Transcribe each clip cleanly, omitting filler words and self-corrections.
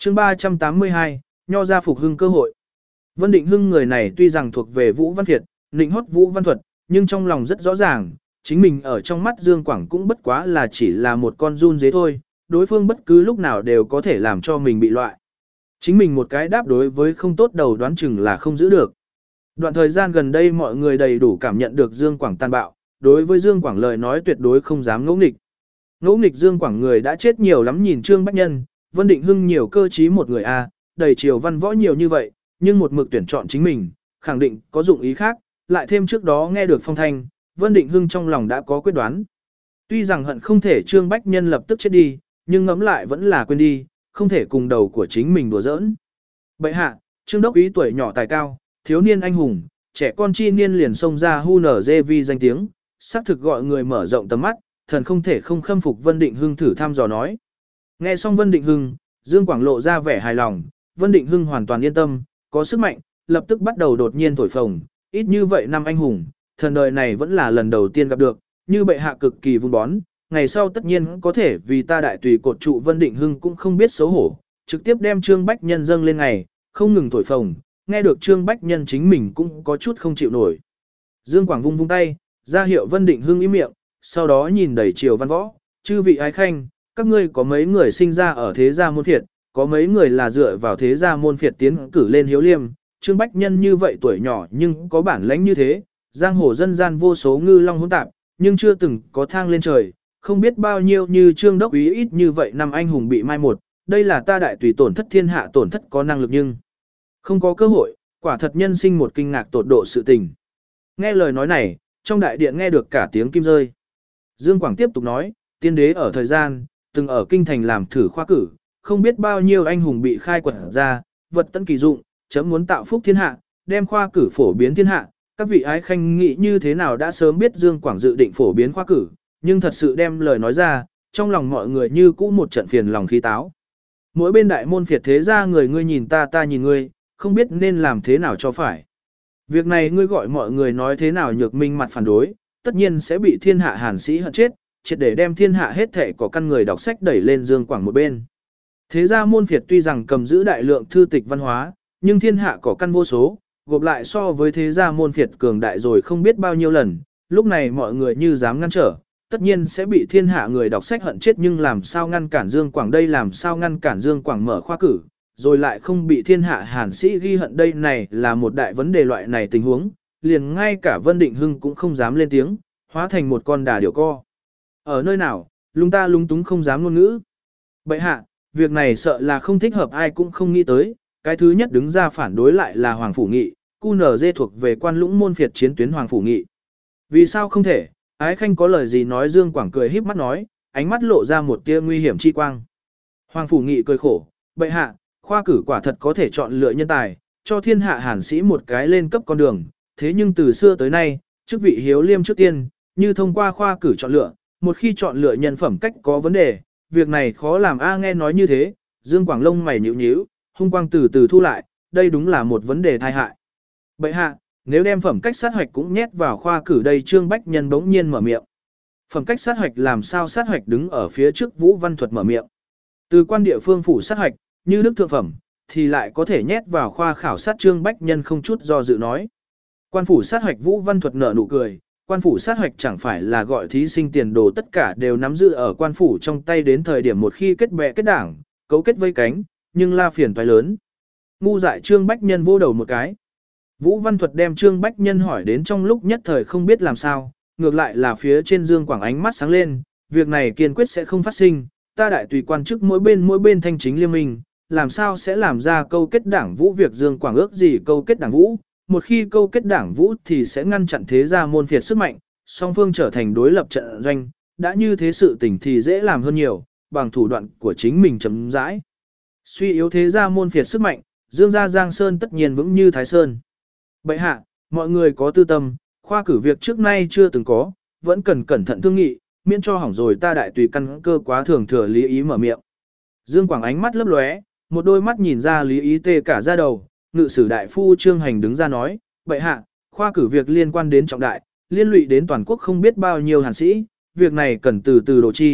chương 382, nho ra phục hưng cơ hội. Vân Định Hưng người này tuy rằng thuộc về Vũ Văn Việt, nịnh hót Vũ Văn Thuật, nhưng trong lòng rất rõ ràng, chính mình ở trong mắt Dương Quảng cũng bất quá là chỉ là một con run dế thôi, đối phương bất cứ lúc nào đều có thể làm cho mình bị loại. Chính mình một cái đáp đối với không tốt đầu đoán chừng là không giữ được. Đoạn thời gian gần đây mọi người đầy đủ cảm nhận được Dương Quảng tàn bạo, đối với Dương Quảng lời nói tuyệt đối không dám ngỗ nghịch. Ngỗ nghịch Dương Quảng người đã chết nhiều lắm, nhìn Trương Bách Nhân, Vân Định Hưng nhiều cơ trí một người a, đầy triều văn võ nhiều như vậy, nhưng một mực tuyển chọn chính mình, khẳng định có dụng ý khác, lại thêm trước đó nghe được phong thanh, Vân Định Hưng trong lòng đã có quyết đoán. Tuy rằng hận không thể Trương Bách Nhân lập tức chết đi, nhưng ngẫm lại vẫn là quên đi, không thể cùng đầu của chính mình đùa giỡn. Bệ hạ, Trương Đốc Ý tuổi nhỏ tài cao, thiếu niên anh hùng, trẻ con chi niên liền xông ra hu nở dê vi danh tiếng, xác thực gọi người mở rộng tầm mắt, thần không thể không khâm phục Vân Định Hưng thử thăm dò nói. Nghe xong Vân Định Hưng, Dương Quảng lộ ra vẻ hài lòng, Vân Định Hưng hoàn toàn yên tâm, có sức mạnh, lập tức bắt đầu đột nhiên thổi phồng, ít như vậy năm anh hùng, thần đời này vẫn là lần đầu tiên gặp được, như bệ hạ cực kỳ vun bón, ngày sau tất nhiên có thể vì ta đại tùy cột trụ. Vân Định Hưng cũng không biết xấu hổ, trực tiếp đem Trương Bách Nhân dâng lên ngày, không ngừng thổi phồng, nghe được Trương Bách Nhân chính mình cũng có chút không chịu nổi. Dương Quảng vung vung tay, ra hiệu Vân Định Hưng im miệng, sau đó nhìn đầy triều văn võ, chư vị ái khanh, các ngươi có mấy người sinh ra ở thế gia môn phiệt, có mấy người là dựa vào thế gia môn phiệt tiến cử lên hiếu liêm, Trương Bách Nhân như vậy tuổi nhỏ nhưng có bản lãnh như thế, giang hồ dân gian vô số ngư long hỗn tạp, nhưng chưa từng có thang lên trời, không biết bao nhiêu như Trương Đốc Ý ít như vậy năm anh hùng bị mai một, đây là ta đại tùy tổn thất thiên hạ, tổn thất có năng lực nhưng không có cơ hội, quả thật nhân sinh một kinh ngạc tột độ sự tình. Nghe lời nói này, trong đại điện nghe được cả tiếng kim rơi. Dương Quảng tiếp tục nói, tiên đế ở thời gian, từng ở kinh thành làm thử khoa cử, không biết bao nhiêu anh hùng bị khai quật ra, vật tận kỳ dụng, chấm muốn tạo phúc thiên hạ, đem khoa cử phổ biến thiên hạ. Các vị ái khanh nghĩ như thế nào đã sớm biết Dương Quảng dự định phổ biến khoa cử, nhưng thật sự đem lời nói ra, trong lòng mọi người như cũ một trận phiền lòng khí táo. Mỗi bên đại môn phiệt thế ra người ngươi nhìn ta ta nhìn ngươi, không biết nên làm thế nào cho phải. Việc này ngươi gọi mọi người nói thế nào nhược minh mặt phản đối, tất nhiên sẽ bị thiên hạ hàn sĩ hận chết, triệt để đem thiên hạ hết thể có căn người đọc sách đẩy lên Dương Quảng một bên. Thế ra môn phiệt tuy rằng cầm giữ đại lượng thư tịch văn hóa, nhưng thiên hạ có căn vô số, gộp lại so với thế gia môn phiệt cường đại rồi không biết bao nhiêu lần, lúc này mọi người như dám ngăn trở, tất nhiên sẽ bị thiên hạ người đọc sách hận chết, nhưng làm sao ngăn cản Dương Quảng đây, làm sao ngăn cản Dương Quảng mở khoa cử, rồi lại không bị thiên hạ hàn sĩ ghi hận đây, này là một đại vấn đề. Loại này tình huống, liền ngay cả Vân Định Hưng cũng không dám lên tiếng, hóa thành một con đà điểu co. Ở nơi nào, lung ta lung túng không dám ngôn ngữ. Bệ hạ, việc này sợ là không thích hợp, ai cũng không nghĩ tới, cái thứ nhất đứng ra phản đối lại là Hoàng Phủ Nghị, QNZ thuộc về quan lũng môn phiệt chiến tuyến Hoàng Phủ Nghị. Vì sao không thể, ái khanh có lời gì nói. Dương Quảng cười híp mắt nói, ánh mắt lộ ra một tia nguy hiểm chi quang. Hoàng Phủ Nghị cười khổ, bệ hạ, khoa cử quả thật có thể chọn lựa nhân tài, cho thiên hạ hàn sĩ một cái lên cấp con đường, thế nhưng từ xưa tới nay, chức vị hiếu liêm trước tiên, như thông qua khoa cử chọn lựa, một khi chọn lựa nhân phẩm cách có vấn đề, việc này khó làm a. Nghe nói như thế, Dương Quảng lông mày nhíu nhíu, hung quang từ từ thu lại, đây đúng là một vấn đề tai hại. Bệ hạ, nếu đem phẩm cách sát hoạch cũng nhét vào khoa cử đây. Trương Bách Nhân bỗng nhiên mở miệng. Phẩm cách sát hoạch làm sao sát hoạch đứng ở phía trước Vũ Văn Thuật mở miệng. Từ quan địa phương phủ sát hoạch, như đức thượng phẩm, thì lại có thể nhét vào khoa khảo sát. Trương Bách Nhân không chút do dự nói. Quan phủ sát hoạch. Vũ Văn Thuật nở nụ cười, quan phủ sát hoạch chẳng phải là gọi thí sinh tiền đồ tất cả đều nắm giữ ở quan phủ trong tay, đến thời điểm một khi kết bè kết đảng, cấu kết vây cánh, nhưng la phiền toái lớn. Ngu dại. Trương Bách Nhân vô đầu một cái. Vũ Văn Thuật đem Trương Bách Nhân hỏi đến trong lúc nhất thời không biết làm sao, ngược lại là phía trên Dương Quảng ánh mắt sáng lên, việc này kiên quyết sẽ không phát sinh, ta đại tùy quan chức mỗi bên thanh chính liên minh, làm sao sẽ làm ra câu kết đảng vũ. Việc Dương Quảng ước gì câu kết đảng vũ, một khi câu kết đảng vũ thì sẽ ngăn chặn thế gia môn phiệt sức mạnh, song phương trở thành đối lập trận doanh, đã như thế sự tình thì dễ làm hơn nhiều, bằng thủ đoạn của chính mình chấm dãi. Suy yếu thế gia môn phiệt sức mạnh, Dương gia Giang Sơn tất nhiên vững như Thái Sơn. Bệ hạ, mọi người có tư tâm, khoa cử việc trước nay chưa từng có, vẫn cần cẩn thận thương nghị, miễn cho hỏng rồi ta đại tùy căn cơ quá thường thừa. Lý Ý mở miệng. Dương Quảng ánh mắt lấp lóe, một đôi mắt nhìn ra Lý Ý tê cả da đầu. Ngự sử đại phu Trương Hành đứng ra nói, bệ hạ, khoa cử việc liên quan đến trọng đại, liên lụy đến toàn quốc không biết bao nhiêu hàn sĩ, việc này cần từ từ độ chi,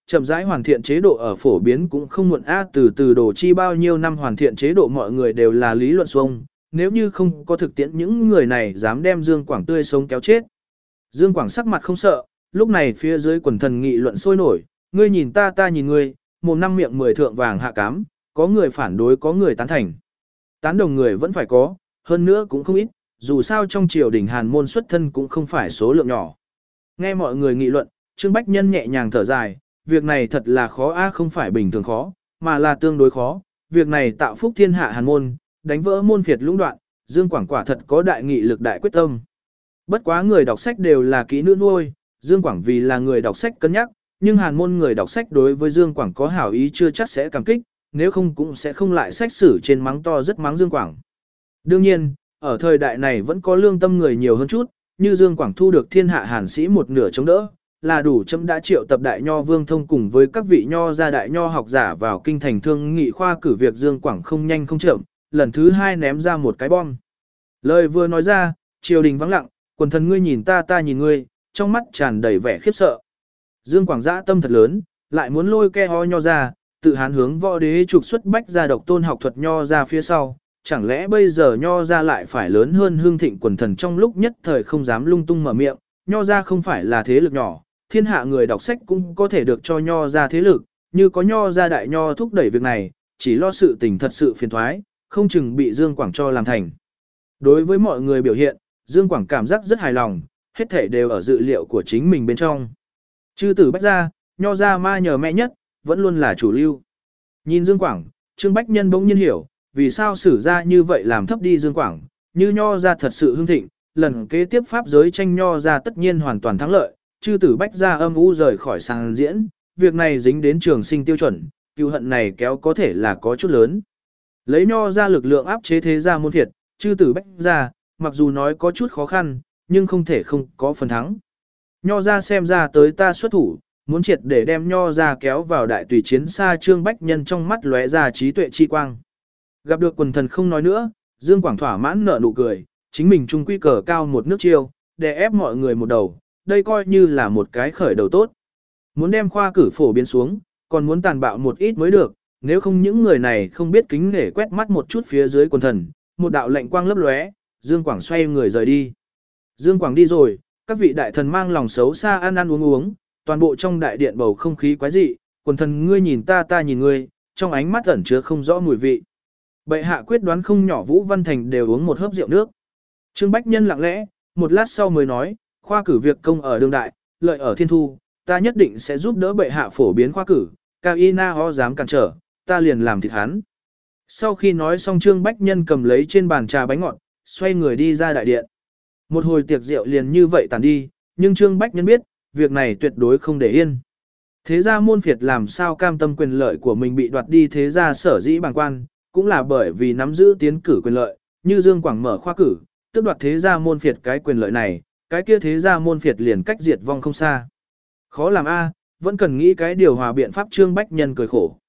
Chậm rãi hoàn thiện chế độ ở phổ biến cũng không muộn từ từ đổ chi bao nhiêu năm hoàn thiện chế độ mọi người đều là lý luận xuông, nếu như không có thực tiễn những người này dám đem Dương Quảng tươi sống kéo chết. Dương Quảng sắc mặt không sợ, lúc này phía dưới quần thần nghị luận sôi nổi, ngươi nhìn ta ta nhìn ngươi, mồm năm miệng 10 thượng vàng hạ cám, có người phản đối có người tán thành. Tán đồng người vẫn phải có, hơn nữa cũng không ít, dù sao trong triều đình Hàn môn xuất thân cũng không phải số lượng nhỏ. Nghe mọi người nghị luận, Trương Bách Nhân nhẹ nhàng thở dài, việc này thật là khó không phải bình thường khó, mà là tương đối khó, việc này tạo phúc thiên hạ Hàn môn, đánh vỡ môn phiệt lũng đoạn, Dương Quảng quả thật có đại nghị lực đại quyết tâm. Bất quá người đọc sách đều là kỹ nữ nuôi, Dương Quảng vì là người đọc sách cân nhắc, nhưng Hàn môn người đọc sách đối với Dương Quảng có hảo ý chưa chắc sẽ cảm kích, nếu không cũng sẽ không lại sách sử trên mắng to rất mắng Dương Quảng. Đương nhiên, ở thời đại này vẫn có lương tâm người nhiều hơn chút, như Dương Quảng thu được thiên hạ Hàn sĩ một nửa chống đỡ, là đủ chấm đã triệu tập đại nho Vương Thông cùng với các vị nho gia đại nho học giả vào kinh thành thương nghị khoa cử việc Dương Quảng không nhanh không chậm, lần thứ 2 ném ra một cái bom. Lời vừa nói ra, triều đình vắng lặng, quần thần ngươi nhìn ta ta nhìn ngươi, trong mắt tràn đầy vẻ khiếp sợ. Dương Quảng dã tâm thật lớn, lại muốn lôi ke ho nho ra, tự hán hướng võ đế trục xuất bách gia độc tôn học thuật nho ra phía sau, chẳng lẽ bây giờ nho ra lại phải lớn hơn hương thịnh quần thần trong lúc nhất thời không dám lung tung mở miệng, nho ra không phải là thế lực nhỏ, thiên hạ người đọc sách cũng có thể được cho nho ra thế lực, như có nho ra đại nho thúc đẩy việc này, chỉ lo sự tình thật sự phiền thoái, không chừng bị Dương Quảng cho làm thành. Đối với mọi người biểu hiện, Dương Quảng cảm giác rất hài lòng, hết thể đều ở dự liệu của chính mình bên trong. Chư tử bách gia, nho ra ma nhờ mẹ nhất, vẫn luôn là chủ lưu. Nhìn Dương Quảng, Trương Bách Nhân bỗng nhiên hiểu, vì sao sử ra như vậy làm thấp đi Dương Quảng, như nho ra thật sự hưng thịnh, lần kế tiếp pháp giới tranh nho ra tất nhiên hoàn toàn thắng lợi, chư tử bách gia âm u rời khỏi sàn diễn, việc này dính đến trường sinh tiêu chuẩn, cựu hận này kéo có thể là có chút lớn. Lấy nho ra lực lượng áp chế thế gia môn phiệt, chư tử bách gia, mặc dù nói có chút khó khăn, nhưng không thể không có phần thắng. Nho ra xem ra tới ta xuất thủ, muốn triệt để đem nho ra kéo vào đại tùy chiến xa Trương Bách Nhân trong mắt lóe ra trí tuệ chi quang. Gặp được quần thần không nói nữa, Dương Quảng thỏa mãn nở nụ cười, chính mình trung quy cờ cao một nước chiêu, để ép mọi người một đầu, đây coi như là một cái khởi đầu tốt. Muốn đem khoa cử phổ biến xuống, còn muốn tàn bạo một ít mới được, nếu không những người này không biết kính nể quét mắt một chút phía dưới quần thần, một đạo lệnh quang lấp lóe, Dương Quảng xoay người rời đi. Dương Quảng đi rồi, các vị đại thần mang lòng xấu xa ăn ăn uống uống, toàn bộ trong đại điện bầu không khí quái dị, quần thần ngươi nhìn ta ta nhìn ngươi, trong ánh mắt ẩn chứa không rõ mùi vị. Bệ hạ quyết đoán không nhỏ Vũ Văn Thành đều uống một hớp rượu nước. Trương Bách Nhân lặng lẽ, một lát sau mới nói, khoa cử việc công ở đương đại, lợi ở thiên thu, ta nhất định sẽ giúp đỡ bệ hạ phổ biến khoa cử, Cao Y Na ho dám cản trở, ta liền làm thịt hắn. Sau khi nói xong Trương Bách Nhân cầm lấy trên bàn trà bánh ngọt, xoay người đi ra đại điện. Một hồi tiệc rượu liền như vậy tàn đi, nhưng Trương Bách Nhân biết, việc này tuyệt đối không để yên. Thế gia môn phiệt làm sao cam tâm quyền lợi của mình bị đoạt đi thế gia sở dĩ bằng quan, cũng là bởi vì nắm giữ tiến cử quyền lợi, như Dương Quảng mở khoa cử, tức đoạt thế gia môn phiệt cái quyền lợi này, cái kia thế gia môn phiệt liền cách diệt vong không xa. Khó làm a, vẫn cần nghĩ cái điều hòa biện pháp Trương Bách Nhân cười khổ.